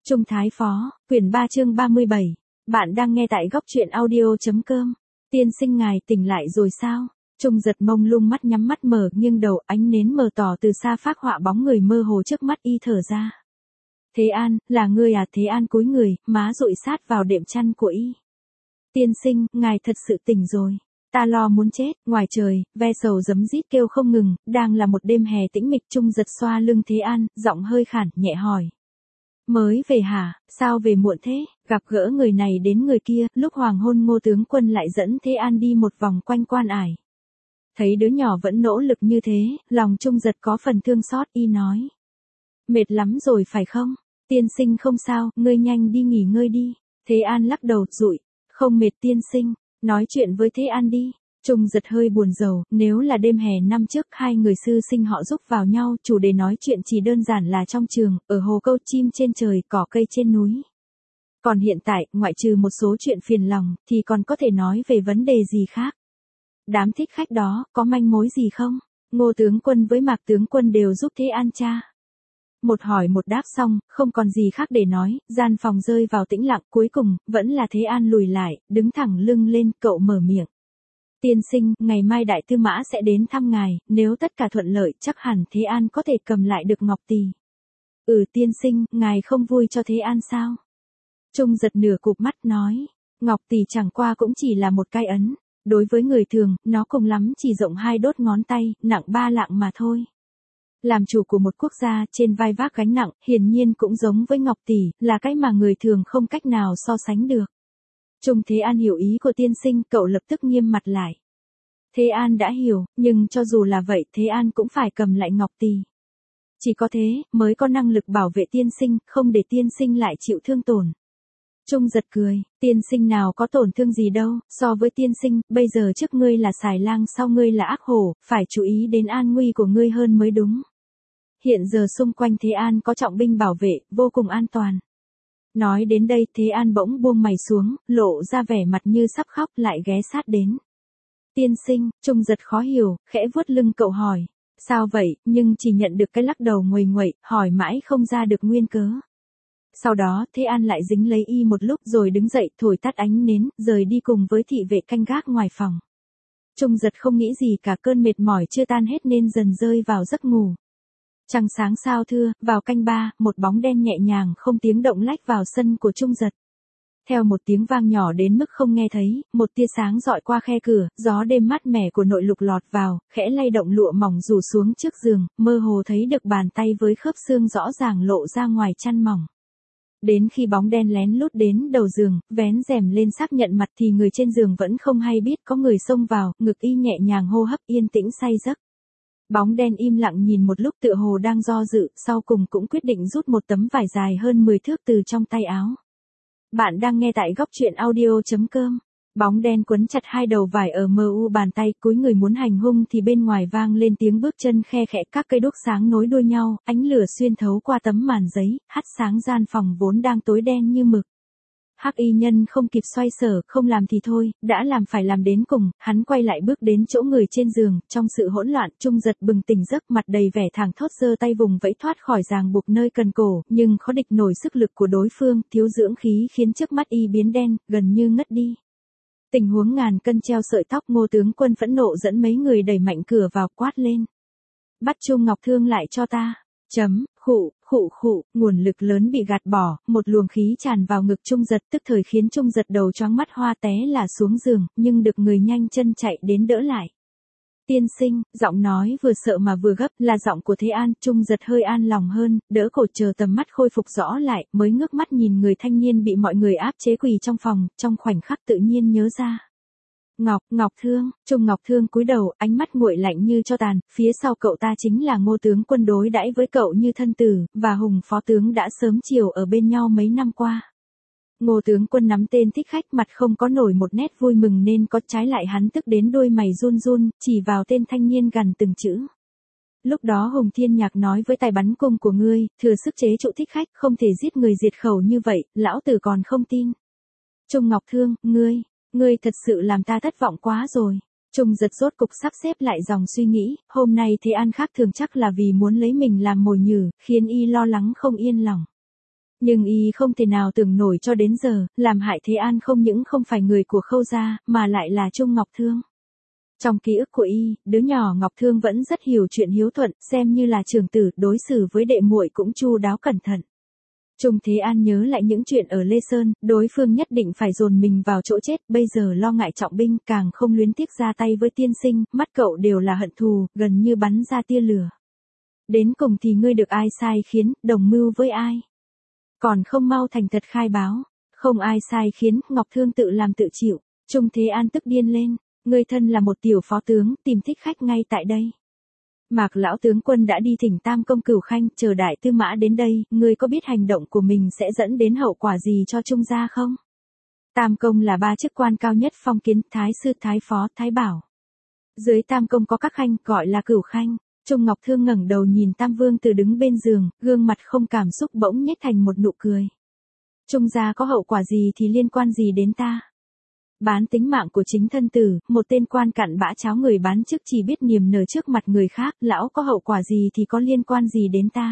Trung Thái Phó, quyển 3 chương 37. Bạn đang nghe tại góc truyện audio.com. Tiên sinh ngài tỉnh lại rồi sao? Trung giật mông lung mắt nhắm mắt mở nghiêng đầu, ánh nến mờ tỏ từ xa phác họa bóng người mơ hồ trước mắt y thở ra. Thế An, là ngươi à? Thế An cúi người, má dụi sát vào đệm chăn của y. Tiên sinh, ngài thật sự tỉnh rồi. Ta lo muốn chết. Ngoài trời, ve sầu giấm rít kêu không ngừng, đang là một đêm hè tĩnh mịch. Trung giật xoa lưng Thế An, giọng hơi khản, nhẹ hỏi. Mới về hả? Sao về muộn thế? Gặp gỡ người này đến người kia, lúc hoàng hôn Ngô tướng quân lại dẫn Thế An đi một vòng quanh quan ải. Thấy đứa nhỏ vẫn nỗ lực như thế, lòng Trung giật có phần thương xót, y nói. Mệt lắm rồi phải không? Tiên sinh không sao, ngươi nhanh đi nghỉ ngơi đi. Thế An lắc đầu, dụi. Không mệt tiên sinh, nói chuyện với Thế An đi. Trung giật hơi buồn rầu, nếu là đêm hè năm trước hai người sư sinh họ giúp vào nhau, chủ đề nói chuyện chỉ đơn giản là trong trường, ở hồ câu chim trên trời, cỏ cây trên núi. Còn hiện tại, ngoại trừ một số chuyện phiền lòng, thì còn có thể nói về vấn đề gì khác. Đám thích khách đó, có manh mối gì không? Ngô tướng quân với Mạc tướng quân đều giúp Thế An tra. Một hỏi một đáp xong, không còn gì khác để nói, gian phòng rơi vào tĩnh lặng, cuối cùng, vẫn là Thế An lùi lại, đứng thẳng lưng lên, cậu mở miệng. Tiên sinh, ngày mai đại tư mã sẽ đến thăm ngài, nếu tất cả thuận lợi chắc hẳn Thế An có thể cầm lại được ngọc tỷ. Tiên sinh, ngài không vui cho Thế An sao? Trung giật nửa cụp mắt nói, ngọc tỷ chẳng qua cũng chỉ là một cái ấn, đối với người thường, nó cùng lắm chỉ rộng 2 đốt ngón tay, nặng 3 lạng mà thôi. Làm chủ của một quốc gia trên vai vác gánh nặng, hiển nhiên cũng giống với ngọc tỷ, là cái mà người thường không cách nào so sánh được. Trung Thế An hiểu ý của tiên sinh, cậu lập tức nghiêm mặt lại. Thế An đã hiểu, nhưng cho dù là vậy, Thế An cũng phải cầm lại ngọc tỷ. Chỉ có thế, mới có năng lực bảo vệ tiên sinh, không để tiên sinh lại chịu thương tổn. Trung giật cười, tiên sinh nào có tổn thương gì đâu, so với tiên sinh, bây giờ trước ngươi là xài lang, sau ngươi là ác hổ, phải chú ý đến an nguy của ngươi hơn mới đúng. Hiện giờ xung quanh Thế An có trọng binh bảo vệ, vô cùng an toàn. Nói đến đây, Thế An bỗng buông mày xuống, lộ ra vẻ mặt như sắp khóc, lại ghé sát đến. Tiên sinh, Trung giật khó hiểu, khẽ vuốt lưng cậu hỏi. Sao vậy? Nhưng chỉ nhận được cái lắc đầu nguầy nguậy, hỏi mãi không ra được nguyên cớ. Sau đó, Thế An lại dính lấy y một lúc rồi đứng dậy, thổi tắt ánh nến, rời đi cùng với thị vệ canh gác ngoài phòng. Trung giật không nghĩ gì cả, cơn mệt mỏi chưa tan hết nên dần rơi vào giấc ngủ. Trăng sáng sao thưa, vào canh 3, một bóng đen nhẹ nhàng không tiếng động lách vào sân của Trung giật. Theo một tiếng vang nhỏ đến mức không nghe thấy, một tia sáng dọi qua khe cửa, gió đêm mát mẻ của nội lục lọt vào, khẽ lay động lụa mỏng rủ xuống trước giường, mơ hồ thấy được bàn tay với khớp xương rõ ràng lộ ra ngoài chăn mỏng. Đến khi bóng đen lén lút đến đầu giường, vén rèm lên xác nhận mặt thì người trên giường vẫn không hay biết có người xông vào, ngực y nhẹ nhàng hô hấp yên tĩnh say giấc. Bóng đen im lặng nhìn một lúc tựa hồ đang do dự, sau cùng cũng quyết định rút một tấm vải dài hơn 10 thước từ trong tay áo. Bạn đang nghe tại góc truyện audio.com. Bóng đen quấn chặt 2 đầu vải ở mu bàn tay, cúi người muốn hành hung thì bên ngoài vang lên tiếng bước chân khe khẽ, các cây đuốc sáng nối đuôi nhau, ánh lửa xuyên thấu qua tấm màn giấy, hắt sáng gian phòng vốn đang tối đen như mực. Hắc y nhân không kịp xoay sở, không làm thì thôi, đã làm phải làm đến cùng, hắn quay lại bước đến chỗ người trên giường, trong sự hỗn loạn, Trung giật bừng tỉnh giấc, mặt đầy vẻ thảng thốt, giơ tay vùng vẫy thoát khỏi ràng buộc nơi cần cổ, nhưng khó địch nổi sức lực của đối phương, thiếu dưỡng khí khiến trước mắt y biến đen, gần như ngất đi. Tình huống ngàn cân treo sợi tóc, Ngô tướng quân phẫn nộ dẫn mấy người đẩy mạnh cửa vào, quát lên. Bắt Trung Ngọc Thương lại cho ta. Khụ, nguồn lực lớn bị gạt bỏ, một luồng khí tràn vào ngực Trung giật, tức thời khiến Trung giật đầu choáng mắt hoa té là xuống giường, nhưng được người nhanh chân chạy đến đỡ lại. Tiên sinh, giọng nói vừa sợ mà vừa gấp, là giọng của Thế An. Trung giật hơi an lòng hơn, đỡ cổ chờ tầm mắt khôi phục rõ lại, mới ngước mắt nhìn người thanh niên bị mọi người áp chế quỳ trong phòng, trong khoảnh khắc tự nhiên nhớ ra. Ngọc Thương, Trung Ngọc Thương cúi đầu, ánh mắt nguội lạnh như tro tàn, phía sau cậu ta chính là Ngô tướng quân đối đãi với cậu như thân tử, và Hùng phó tướng đã sớm chiều ở bên nhau mấy năm qua. Ngô tướng quân nắm tên thích khách, mặt không có nổi một nét vui mừng nên có trái lại hắn tức đến đôi mày run run, chỉ vào tên thanh niên gằn từng chữ. Lúc đó Hùng Thiên Nhạc nói với tài bắn cung của ngươi, thừa sức chế trụ thích khách, không thể giết người diệt khẩu như vậy, lão tử còn không tin. Trung Ngọc Thương, ngươi thật sự làm ta thất vọng quá rồi. Trung giật rốt cục sắp xếp lại dòng suy nghĩ, hôm nay Thế An khác thường chắc là vì muốn lấy mình làm mồi nhử, khiến y lo lắng không yên lòng. Nhưng y không thể nào tưởng nổi cho đến giờ, làm hại Thế An không những không phải người của Khâu gia, mà lại là Trung Ngọc Thương. Trong ký ức của y, đứa nhỏ Ngọc Thương vẫn rất hiểu chuyện hiếu thuận, xem như là trưởng tử, đối xử với đệ muội cũng chu đáo cẩn thận. Trung Thế An nhớ lại những chuyện ở Lê Sơn, đối phương nhất định phải dồn mình vào chỗ chết, bây giờ lo ngại trọng binh, càng không luyến tiếc ra tay với tiên sinh, mắt cậu đều là hận thù, gần như bắn ra tia lửa. Đến cùng thì ngươi được ai sai khiến, đồng mưu với ai? Còn không mau thành thật khai báo. Không ai sai khiến, Ngọc Thương tự làm tự chịu. Trung Thế An tức điên lên. Ngươi thân là một tiểu phó tướng, tìm thích khách ngay tại đây. Mạc lão tướng quân đã đi thỉnh Tam công Cửu Khanh, chờ đại tư mã đến đây, ngươi có biết hành động của mình sẽ dẫn đến hậu quả gì cho Trung gia không? Tam công là 3 chức quan cao nhất phong kiến, thái sư, thái phó, thái bảo. Dưới Tam công có các khanh, gọi là Cửu Khanh. Trung Ngọc Thương ngẩng đầu nhìn Tam Vương Tử đứng bên giường, gương mặt không cảm xúc bỗng nhếch thành một nụ cười. Trung gia có hậu quả gì thì liên quan gì đến ta? Bán tính mạng của chính thân tử, một tên quan cặn bã cháo người bán chức chỉ biết niềm nở trước mặt người khác, lão có hậu quả gì thì có liên quan gì đến ta?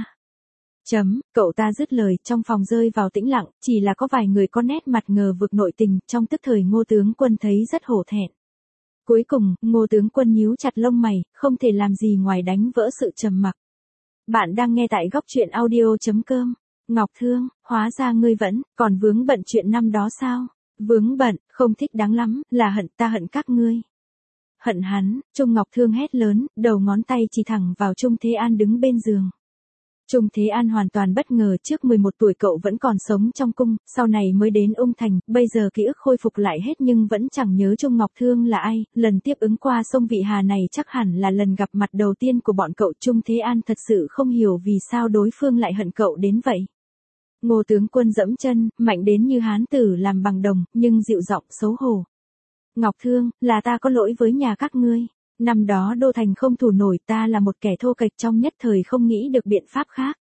Cậu ta dứt lời, trong phòng rơi vào tĩnh lặng, chỉ là có vài người có nét mặt ngờ vực nội tình, trong tức thời Ngô tướng quân thấy rất hổ thẹn. Cuối cùng, Ngô tướng quân nhíu chặt lông mày, không thể làm gì ngoài đánh vỡ sự trầm mặc. Bạn đang nghe tại góc truyện audio.com. Ngọc Thương, hóa ra ngươi vẫn còn vướng bận chuyện năm đó sao? Vướng bận, không thích đáng lắm, là hận, ta hận các ngươi. Hận hắn, Trung Ngọc Thương hét lớn, đầu ngón tay chỉ thẳng vào Trung Thế An đứng bên giường. Trung Thế An hoàn toàn bất ngờ, trước 11 tuổi cậu vẫn còn sống trong cung, sau này mới đến Ung Thành, bây giờ ký ức khôi phục lại hết nhưng vẫn chẳng nhớ Trung Ngọc Thương là ai, lần tiếp ứng qua sông Vị Hà này chắc hẳn là lần gặp mặt đầu tiên của bọn cậu. Trung Thế An thật sự không hiểu vì sao đối phương lại hận cậu đến vậy. Ngô tướng quân dẫm chân, mạnh đến như hán tử làm bằng đồng, nhưng dịu giọng xấu hổ. Ngọc Thương, là ta có lỗi với nhà các ngươi. Năm đó đô thành không thủ nổi, ta là một kẻ thô kệch, trong nhất thời không nghĩ được biện pháp khác.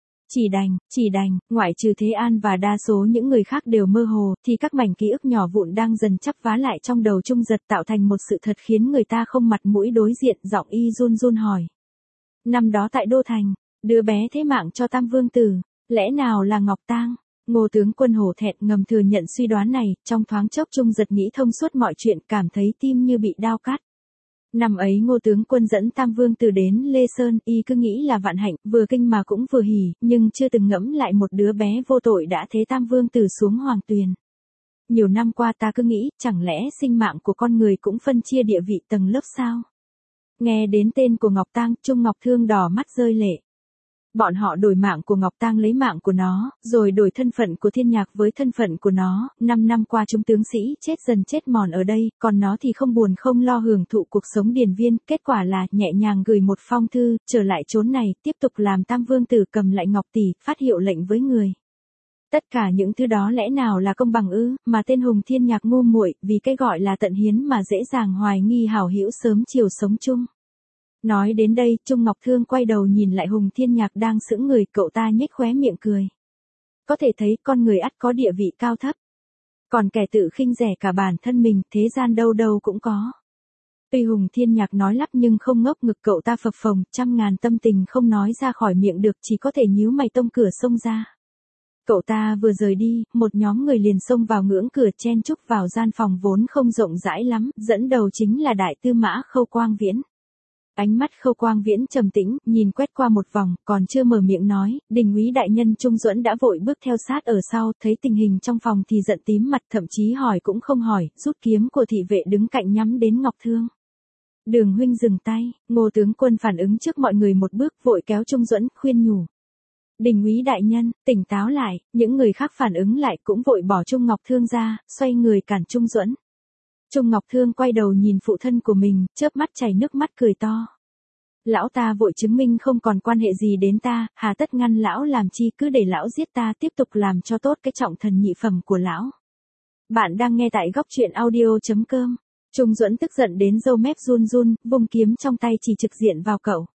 Chỉ đành, ngoại trừ Thế An và đa số những người khác đều mơ hồ, thì các mảnh ký ức nhỏ vụn đang dần chắp vá lại trong đầu Trung Giật tạo thành một sự thật khiến người ta không mặt mũi đối diện. Giọng y run run hỏi. Năm đó tại đô thành, đứa bé thế mạng cho Tam Vương Tử, lẽ nào là Ngọc Tang? Ngô tướng quân hổ thẹn ngầm thừa nhận suy đoán này, trong thoáng chốc Trung Giật nghĩ thông suốt mọi chuyện, cảm thấy tim như bị đao cắt. Năm ấy Ngô tướng quân dẫn Tam Vương Tử đến Lê Sơn, y cứ nghĩ là vạn hạnh, vừa kinh mà cũng vừa hỉ, nhưng chưa từng ngẫm lại một đứa bé vô tội đã thế Tam Vương Tử xuống hoàng tuyền. Nhiều năm qua ta cứ nghĩ, chẳng lẽ sinh mạng của con người cũng phân chia địa vị tầng lớp sao? Nghe đến tên của Ngọc Tang, Trung Ngọc Thương đỏ mắt rơi lệ. Bọn họ đổi mạng của Ngọc Tang lấy mạng của nó, rồi đổi thân phận của Thiên Nhạc với thân phận của nó, 5 năm qua chúng tướng sĩ chết dần chết mòn ở đây, còn nó thì không buồn không lo hưởng thụ cuộc sống điền viên, kết quả là nhẹ nhàng gửi một phong thư, trở lại chốn này, tiếp tục làm Tam Vương Tử cầm lại Ngọc Tỷ, phát hiệu lệnh với người. Tất cả những thứ đó lẽ nào là công bằng ư, mà tên Hùng Thiên Nhạc ngu muội, vì cái gọi là tận hiến mà dễ dàng hoài nghi hảo hữu sớm chiều sống chung. Nói đến đây, Trung Ngọc Thương quay đầu nhìn lại Hùng Thiên Nhạc đang sững người, cậu ta nhếch khóe miệng cười. Có thể thấy con người ắt có địa vị cao thấp. Còn kẻ tự khinh rẻ cả bản thân mình, thế gian đâu đâu cũng có. Tuy Hùng Thiên Nhạc nói lắp nhưng không ngốc, ngực cậu ta phập phồng, trăm ngàn tâm tình không nói ra khỏi miệng được, chỉ có thể nhíu mày tông cửa xông ra. Cậu ta vừa rời đi, một nhóm người liền xông vào ngưỡng cửa chen chúc vào gian phòng vốn không rộng rãi lắm, dẫn đầu chính là đại tư mã Khâu Quang Viễn. Ánh mắt Khâu Quang Viễn trầm tĩnh, nhìn quét qua một vòng, còn chưa mở miệng nói, Đình úy đại nhân Trung Duẫn đã vội bước theo sát ở sau, thấy tình hình trong phòng thì giận tím mặt, thậm chí hỏi cũng không hỏi, rút kiếm của thị vệ đứng cạnh nhắm đến Ngọc Thương. Đường huynh dừng tay, Ngô tướng quân phản ứng trước mọi người một bước, vội kéo Trung Duẫn, khuyên nhủ. Đình úy đại nhân, tỉnh táo lại, những người khác phản ứng lại cũng vội bỏ Trung Ngọc Thương ra, xoay người cản Trung Duẫn. Trung Ngọc Thương quay đầu nhìn phụ thân của mình, chớp mắt chảy nước mắt cười to. Lão ta vội chứng minh không còn quan hệ gì đến ta, hà tất ngăn lão làm chi, cứ để lão giết ta, tiếp tục làm cho tốt cái trọng thần nhị phẩm của lão. Bạn đang nghe tại góc truyện audio.com. Trung Duẫn tức giận đến râu mép run run, vung kiếm trong tay chỉ trực diện vào cậu.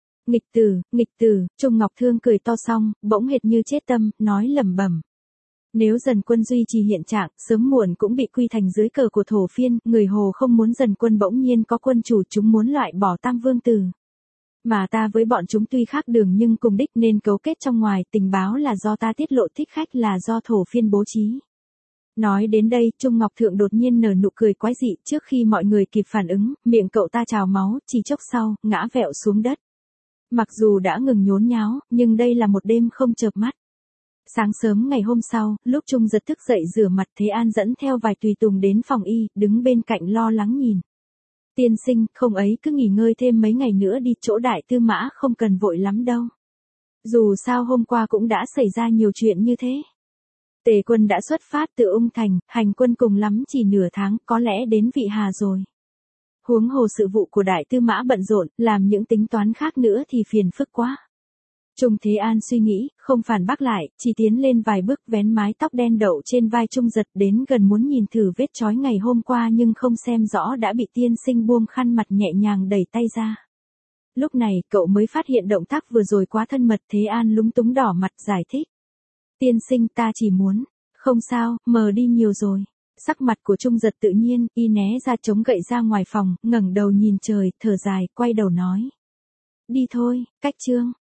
Nghịch tử, Trung Ngọc Thương cười to xong, bỗng hệt như chết tâm, nói lẩm bẩm. Nếu Dần Quân duy trì hiện trạng, sớm muộn cũng bị quy thành dưới cờ của thổ phiên, người Hồ không muốn Dần Quân bỗng nhiên có quân chủ, chúng muốn loại bỏ Tam Vương Tử. Mà ta với bọn chúng tuy khác đường nhưng cùng đích nên cấu kết trong ngoài, tình báo là do ta tiết lộ, thích khách là do thổ phiên bố trí. Nói đến đây, Trung Ngọc Thượng đột nhiên nở nụ cười quái dị, trước khi mọi người kịp phản ứng, miệng cậu ta trào máu, chỉ chốc sau, ngã vẹo xuống đất. Mặc dù đã ngừng nhốn nháo, nhưng đây là một đêm không chợp mắt. Sáng sớm ngày hôm sau, lúc Trung Giật thức dậy rửa mặt, Thế An dẫn theo vài tùy tùng đến phòng y, đứng bên cạnh lo lắng nhìn. Tiên sinh, không ấy cứ nghỉ ngơi thêm mấy ngày nữa đi, chỗ đại tư mã không cần vội lắm đâu. Dù sao hôm qua cũng đã xảy ra nhiều chuyện như thế. Tề quân đã xuất phát từ Ung Thành, hành quân cùng lắm chỉ nửa tháng, có lẽ đến Vị Hà rồi. Huống hồ sự vụ của đại tư mã bận rộn, làm những tính toán khác nữa thì phiền phức quá. Trung Thế An suy nghĩ, không phản bác lại, chỉ tiến lên vài bước vén mái tóc đen đậu trên vai Trung Giật đến gần muốn nhìn thử vết chói ngày hôm qua nhưng không xem rõ đã bị tiên sinh buông khăn mặt nhẹ nhàng đẩy tay ra. Lúc này cậu mới phát hiện động tác vừa rồi quá thân mật. Thế An lúng túng đỏ mặt giải thích. Tiên sinh, ta chỉ muốn, không sao, mờ đi nhiều rồi. Sắc mặt của Trung Giật tự nhiên, y né ra chống gậy ra ngoài phòng, ngẩng đầu nhìn trời, thở dài, quay đầu nói. Đi thôi, cách Trương.